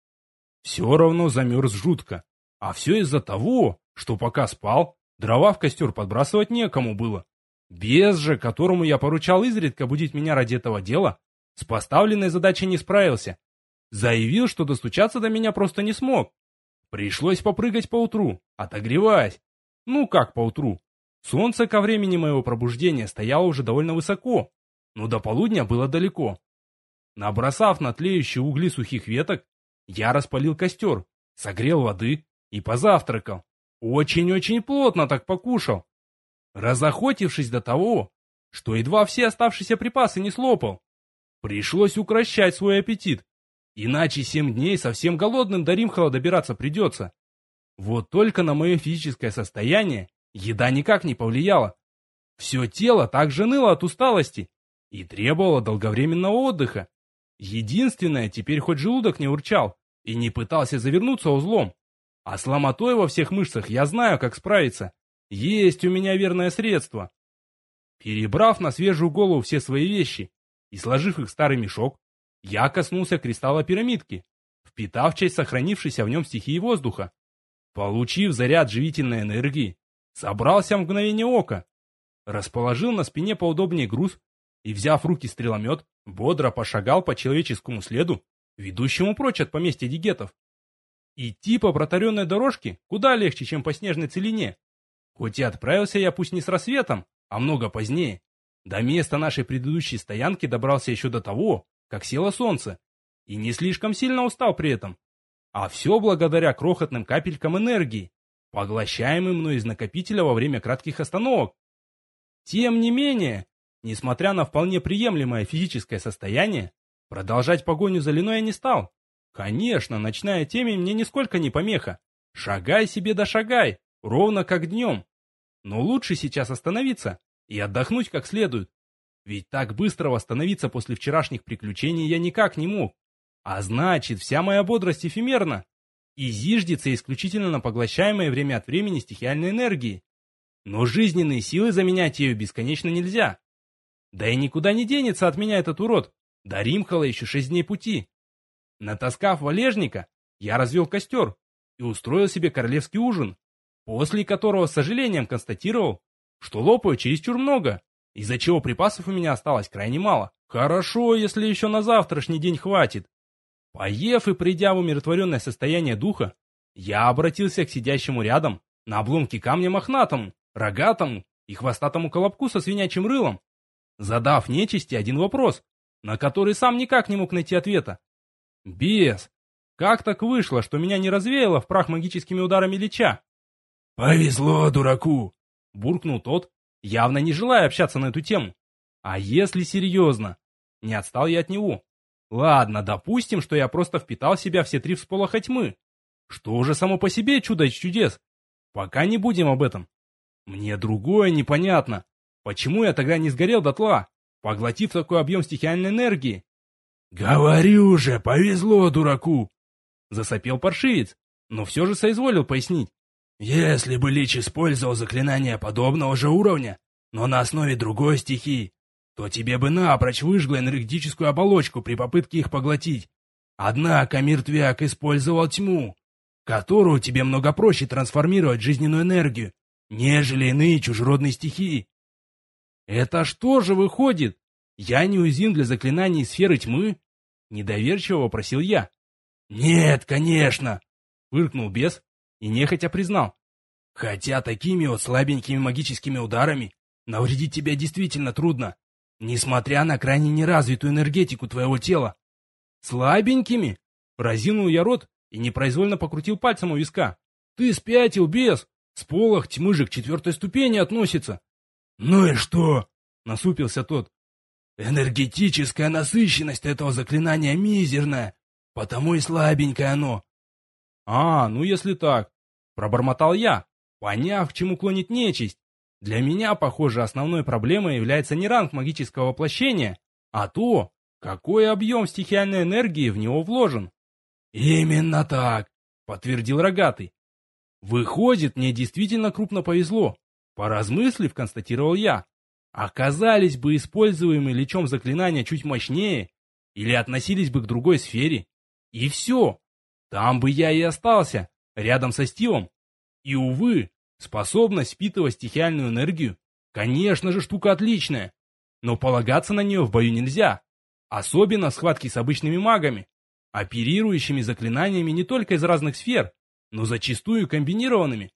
Все равно замерз жутко. А все из-за того, что пока спал, дрова в костер подбрасывать некому было. Бес же, которому я поручал изредка будить меня ради этого дела, с поставленной задачей не справился. Заявил, что достучаться до меня просто не смог. Пришлось попрыгать поутру, отогреваясь. Ну как поутру? Солнце ко времени моего пробуждения стояло уже довольно высоко, но до полудня было далеко. Набросав на тлеющие угли сухих веток, я распалил костер, согрел воды и позавтракал. Очень-очень плотно так покушал. Разохотившись до того, что едва все оставшиеся припасы не слопал. Пришлось укрощать свой аппетит, иначе 7 дней совсем голодным до Римхала добираться придется. Вот только на мое физическое состояние еда никак не повлияла. Все тело также ныло от усталости и требовало долговременного отдыха. Единственное, теперь хоть желудок не урчал и не пытался завернуться узлом. А с ломотой во всех мышцах я знаю, как справиться. Есть у меня верное средство. Перебрав на свежую голову все свои вещи и сложив их в старый мешок, я коснулся кристалла пирамидки, впитав часть сохранившейся в нем стихии воздуха. Получив заряд живительной энергии, собрался в мгновение ока, расположил на спине поудобнее груз и, взяв в руки стреломет, бодро пошагал по человеческому следу, ведущему прочь от поместья дигетов. Идти по протаренной дорожке куда легче, чем по снежной целине. Хоть и отправился я пусть не с рассветом, а много позднее. До места нашей предыдущей стоянки добрался еще до того, как село солнце, и не слишком сильно устал при этом. А все благодаря крохотным капелькам энергии, поглощаемым мной из накопителя во время кратких остановок. Тем не менее, несмотря на вполне приемлемое физическое состояние, продолжать погоню за Леной я не стал. Конечно, ночная темень мне нисколько не помеха. Шагай себе да шагай, ровно как днем. Но лучше сейчас остановиться и отдохнуть как следует. Ведь так быстро восстановиться после вчерашних приключений я никак не мог. А значит, вся моя бодрость эфемерна и зиждется исключительно на поглощаемой время от времени стихиальной энергии. Но жизненные силы заменять ею бесконечно нельзя. Да и никуда не денется от меня этот урод. До Римхала еще 6 дней пути. Натаскав валежника, я развел костер и устроил себе королевский ужин, после которого с сожалением констатировал, что лопаю чересчур много, из-за чего припасов у меня осталось крайне мало. Хорошо, если еще на завтрашний день хватит. Поев и придя в умиротворенное состояние духа, я обратился к сидящему рядом на обломке камня мохнатому, рогатому и хвостатому колобку со свинячьим рылом, задав нечисти один вопрос, на который сам никак не мог найти ответа. «Бес, как так вышло, что меня не развеяло в прах магическими ударами лича?» «Повезло дураку!» — буркнул тот, явно не желая общаться на эту тему. «А если серьезно?» Не отстал я от него. «Ладно, допустим, что я просто впитал в себя все 3 всполоха тьмы. Что уже само по себе чудо из чудес? Пока не будем об этом. Мне другое непонятно. Почему я тогда не сгорел дотла, поглотив такой объем стихиальной энергии?» «Говорю же, повезло дураку!» Засопел паршивец, но все же соизволил пояснить. «Если бы Лич использовал заклинания подобного же уровня, но на основе другой стихии, то тебе бы напрочь выжгло энергетическую оболочку при попытке их поглотить. Однако мертвяк использовал тьму, которую тебе много проще трансформировать в жизненную энергию, нежели иные чужеродные стихии». «Это что же выходит? Я неуязвим для заклинаний сферы тьмы?» Недоверчиво вопросил я. «Нет, конечно!» — фыркнул бес и нехотя признал. «Хотя такими вот слабенькими магическими ударами навредить тебя действительно трудно, несмотря на крайне неразвитую энергетику твоего тела». «Слабенькими?» — разинул я рот и непроизвольно покрутил пальцем у виска. «Ты спятил, бес! Сполох тьмы же к 4-й ступени относится!» «Ну и что?» — насупился тот. «Энергетическая насыщенность этого заклинания мизерная, потому и слабенькое оно». «А, ну если так», — пробормотал я, поняв, к чему клонит нечисть. Для меня, похоже, основной проблемой является не ранг магического воплощения, а то, какой объем стихиальной энергии в него вложен. «Именно так», — подтвердил рогатый. «Выходит, мне действительно крупно повезло», — поразмыслив, констатировал я. Оказались бы используемые личом заклинания чуть мощнее или относились бы к другой сфере. И все. Там бы я и остался, рядом со Стивом. И, увы, способность впитывать стихиальную энергию, конечно же, штука отличная. Но полагаться на нее в бою нельзя. Особенно в схватке с обычными магами, оперирующими заклинаниями не только из разных сфер, но зачастую комбинированными.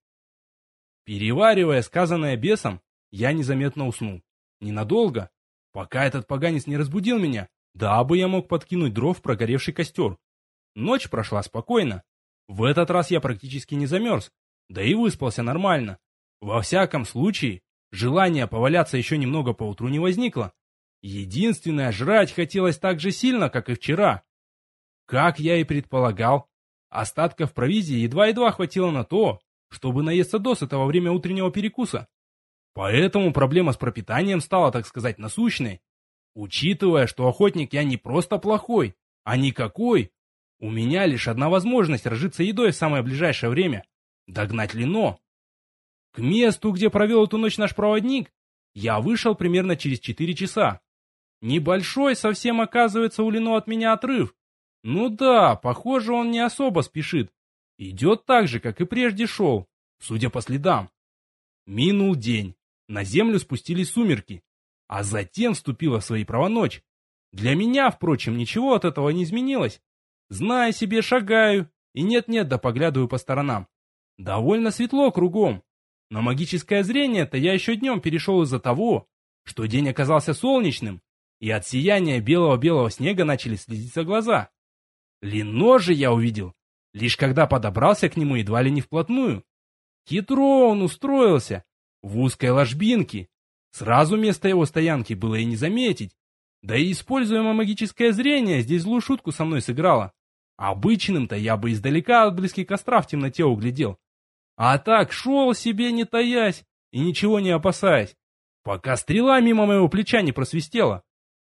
Переваривая сказанное бесом, я незаметно уснул. Ненадолго, пока этот поганец не разбудил меня, дабы я мог подкинуть дров в прогоревший костер. Ночь прошла спокойно. В этот раз я практически не замерз, да и выспался нормально. Во всяком случае, желание поваляться еще немного поутру не возникло. Единственное, жрать хотелось так же сильно, как и вчера. Как я и предполагал, остатков провизии едва-едва хватило на то, чтобы наесться досыта во время утреннего перекуса. Поэтому проблема с пропитанием стала, так сказать, насущной. Учитывая, что охотник я не просто плохой, а никакой, у меня лишь одна возможность разжиться едой в самое ближайшее время — догнать Лино. К месту, где провел эту ночь наш проводник, я вышел примерно через 4 часа. Небольшой совсем оказывается у Лино от меня отрыв. Ну да, похоже, он не особо спешит. Идет так же, как и прежде шел, судя по следам. Минул день. На землю спустились сумерки, а затем вступила в свои права ночь. Для меня, впрочем, ничего от этого не изменилось. Зная себе, шагаю и нет-нет да поглядываю по сторонам. Довольно светло кругом. Но магическое зрение-то я еще днем перешел из-за того, что день оказался солнечным, и от сияния белого-белого снега начали слезиться глаза. Лино же я увидел, лишь когда подобрался к нему едва ли не вплотную. Хитро он устроился, в узкой ложбинке. Сразу место его стоянки было и не заметить. Да и используемое магическое зрение здесь злую шутку со мной сыграло. Обычным-то я бы издалека от близких костра в темноте углядел. А так шел себе не таясь и ничего не опасаясь, пока стрела мимо моего плеча не просвистела.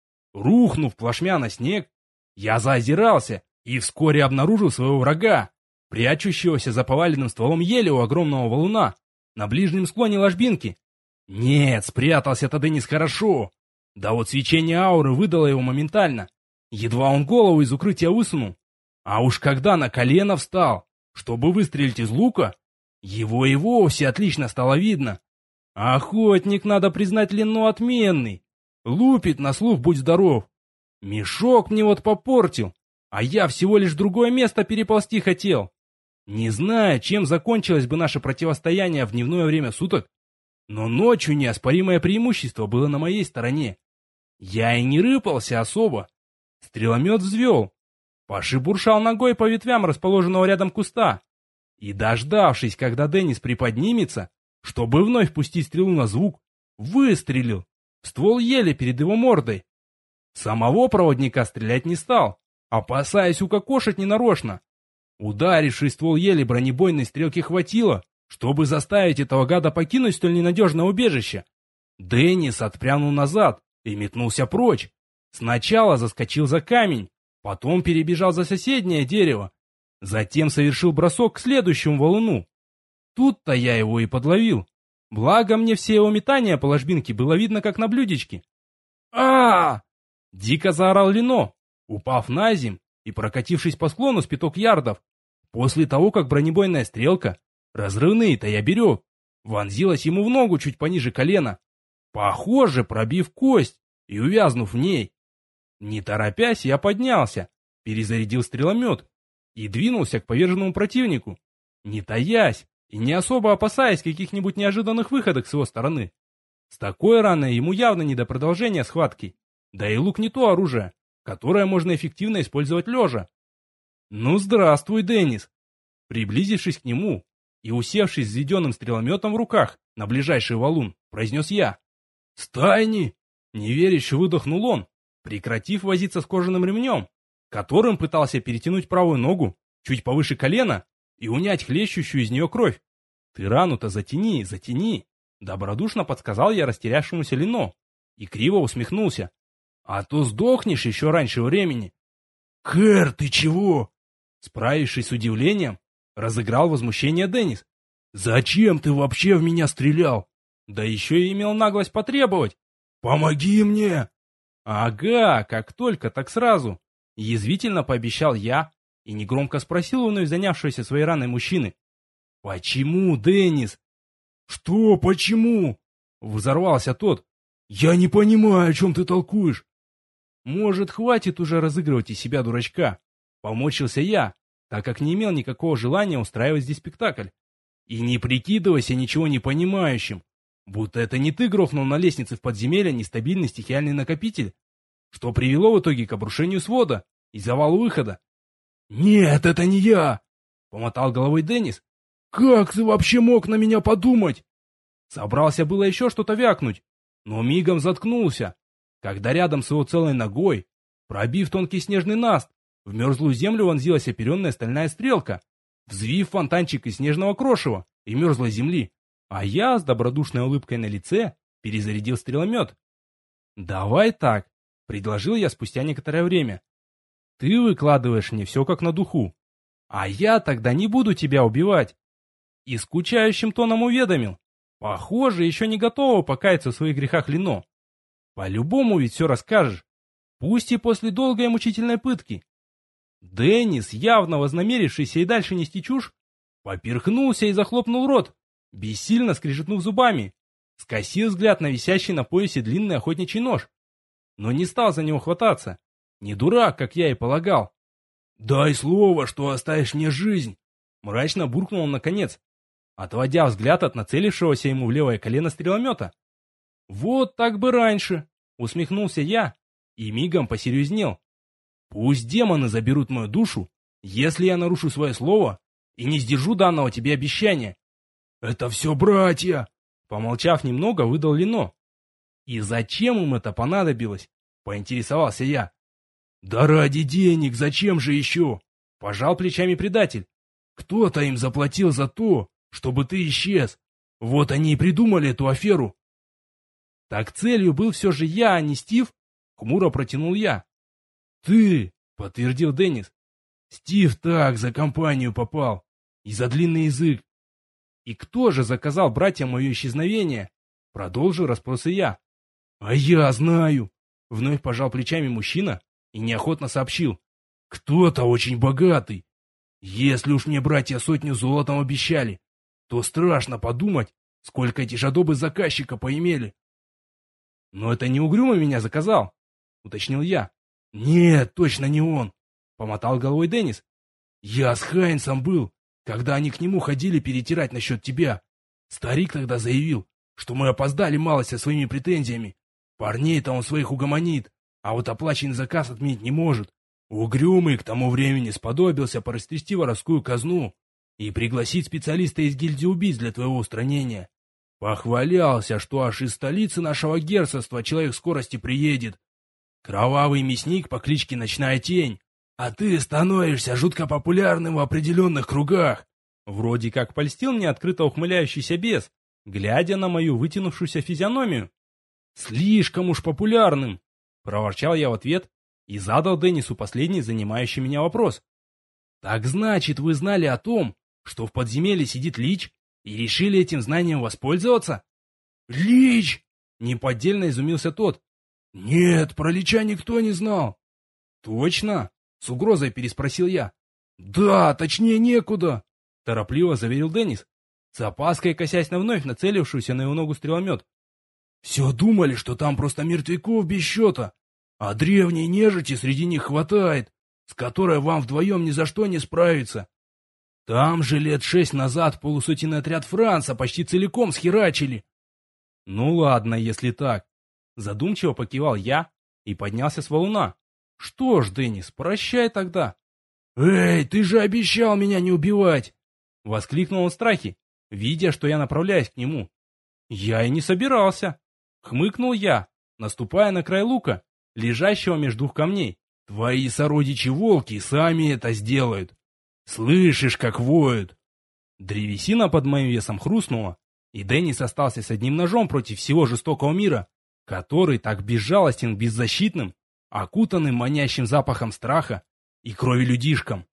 Рухнув плашмя на снег, я заозирался и вскоре обнаружил своего врага, прячущегося за поваленным стволом ели у огромного валуна на ближнем склоне ложбинки. Нет, спрятался-то Денис хорошо. Да вот свечение ауры выдало его моментально. Едва он голову из укрытия высунул. А уж когда на колено встал, чтобы выстрелить из лука, его и вовсе отлично стало видно. Охотник, надо признать, Лино отменный. Лупит на слух, будь здоров. Мешок мне вот попортил, а я всего лишь в другое место переползти хотел. Не знаю, чем закончилось бы наше противостояние в дневное время суток, но ночью неоспоримое преимущество было на моей стороне. Я и не рыпался особо. Стреломет взвел, пошебуршал ногой по ветвям расположенного рядом куста и, дождавшись, когда Денис приподнимется, чтобы вновь пустить стрелу на звук, выстрелил в ствол ели перед его мордой. Самого проводника стрелять не стал, опасаясь укокошить ненарочно. Ударивший ствол ели бронебойной стрелки хватило, чтобы заставить этого гада покинуть столь ненадежное убежище. Деннис отпрянул назад и метнулся прочь. Сначала заскочил за камень, потом перебежал за соседнее дерево, затем совершил бросок к следующему валуну. Тут-то я его и подловил. Благо мне все его метания по ложбинке было видно как на блюдечке. а Дико заорал Лино, упав на земь и прокатившись по склону с 5 ярдов, после того, как бронебойная стрелка, разрывные-то я берег, вонзилась ему в ногу чуть пониже колена, похоже, пробив кость и увязнув в ней. Не торопясь, я поднялся, перезарядил стреломет и двинулся к поверженному противнику, не таясь и не особо опасаясь каких-нибудь неожиданных выходок с его стороны. С такой раной ему явно не до продолжения схватки, да и лук не то оружие, которое можно эффективно использовать лежа. «Ну, здравствуй, Денис!» Приблизившись к нему и усевшись с взведенным стрелометом в руках на ближайший валун, произнес я. «Стайни!» Неверяще выдохнул он, прекратив возиться с кожаным ремнем, которым пытался перетянуть правую ногу чуть повыше колена и унять хлещущую из нее кровь. «Ты рану-то затяни, затяни!» Добродушно подсказал я растерявшемуся Лино и криво усмехнулся. «А то сдохнешь еще раньше времени!» «Кэр, ты чего?» Справившись с удивлением, разыграл возмущение Денис. «Зачем ты вообще в меня стрелял? Да еще и имел наглость потребовать. Помоги мне!» «Ага, как только, так сразу!» Язвительно пообещал я и негромко спросил у вновь занявшегося своей раной мужчины. «Почему, Денис?» «Что почему?» Взорвался тот. «Я не понимаю, о чем ты толкуешь». «Может, хватит уже разыгрывать из себя дурачка?» Поморщился я, так как не имел никакого желания устраивать здесь спектакль. «И не прикидывайся ничего не понимающим, будто это не ты грохнул на лестнице в подземелье нестабильный стихиальный накопитель, что привело в итоге к обрушению свода и завалу выхода». «Нет, это не я!» — помотал головой Денис. «Как ты вообще мог на меня подумать?» Собрался было еще что-то вякнуть, но мигом заткнулся, когда рядом с его целой ногой, пробив тонкий снежный наст, в мерзлую землю вонзилась оперенная стальная стрелка, взвив фонтанчик из снежного крошева и мерзлой земли, а я с добродушной улыбкой на лице перезарядил стреломет. «Давай так», — предложил я спустя некоторое время. «Ты выкладываешь мне все как на духу, а я тогда не буду тебя убивать». И скучающим тоном уведомил. Похоже, еще не готова покаяться в своих грехах Лино. По-любому ведь все расскажешь, пусть и после долгой и мучительной пытки. Денис, явно вознамерившийся и дальше нести чушь, поперхнулся и захлопнул рот, бессильно скрежетнув зубами, скосил взгляд на висящий на поясе длинный охотничий нож, но не стал за него хвататься. Не дурак, как я и полагал. «Дай слово, что оставишь мне жизнь!» Мрачно буркнул он наконец, отводя взгляд от нацелившегося ему в левое колено стреломета. «Вот так бы раньше!» — усмехнулся я и мигом посерьезнел. «Пусть демоны заберут мою душу, если я нарушу свое слово и не сдержу данного тебе обещания». «Это все братья!» — помолчав немного, выдал Лино. «И зачем им это понадобилось?» — поинтересовался я. «Да ради денег, зачем же еще?» — пожал плечами предатель. «Кто-то им заплатил за то, чтобы ты исчез. Вот они и придумали эту аферу». «Так целью был все же я, а не Стив?» — хмуро протянул я. «Ты!» — подтвердил Деннис. «Стив так за компанию попал. И за длинный язык». «И кто же заказал братьям мое исчезновение?» — продолжил расспросы я. «А я знаю!» — вновь пожал плечами мужчина и неохотно сообщил. «Кто-то очень богатый. Если уж мне братья 100 золотом обещали, то страшно подумать, сколько эти жадобы заказчика поимели». «Но это не Угрюмый меня заказал», — уточнил я. «Нет, точно не он», — помотал головой Деннис. «Я с Хайнсом был, когда они к нему ходили перетирать насчет тебя. Старик тогда заявил, что мы опоздали малость со своими претензиями. Парней-то он своих угомонит, а вот оплаченный заказ отменить не может. Угрюмый к тому времени сподобился порастрясти воровскую казну и пригласить специалиста из гильдии убийц для твоего устранения. Похвалялся, что аж из столицы нашего герцогства человек скорости приедет. Кровавый мясник по кличке Ночная Тень. А ты становишься жутко популярным в определенных кругах». Вроде как польстил мне открыто ухмыляющийся бес, глядя на мою вытянувшуюся физиономию. «Слишком уж популярным!» — проворчал я в ответ и задал Деннису последний занимающий меня вопрос. «Так значит, вы знали о том, что в подземелье сидит Лич, и решили этим знанием воспользоваться?» «Лич!» — неподдельно изумился тот. «Нет, про Лича никто не знал». «Точно?» — с угрозой переспросил я. «Да, точнее некуда», — торопливо заверил Деннис, с опаской косясь на вновь нацелившуюся на его ногу стреломет. «Все думали, что там просто мертвяков без счета, а древней нежити среди них хватает, с которой вам вдвоем ни за что не справиться. Там же лет 6 назад полусотенный отряд Франца почти целиком схерачили». «Ну ладно, если так». Задумчиво покивал я и поднялся с валуна. «Что ж, Деннис, прощай тогда». «Эй, ты же обещал меня не убивать!» — воскликнул он в страхе, видя, что я направляюсь к нему. «Я и не собирался», — хмыкнул я, наступая на край лука, лежащего между двух камней. «Твои сородичи-волки сами это сделают. Слышишь, как воют?» Древесина под моим весом хрустнула, и Деннис остался с одним ножом против всего жестокого мира, который так безжалостен к беззащитным, окутанным манящим запахом страха и крови людишкам.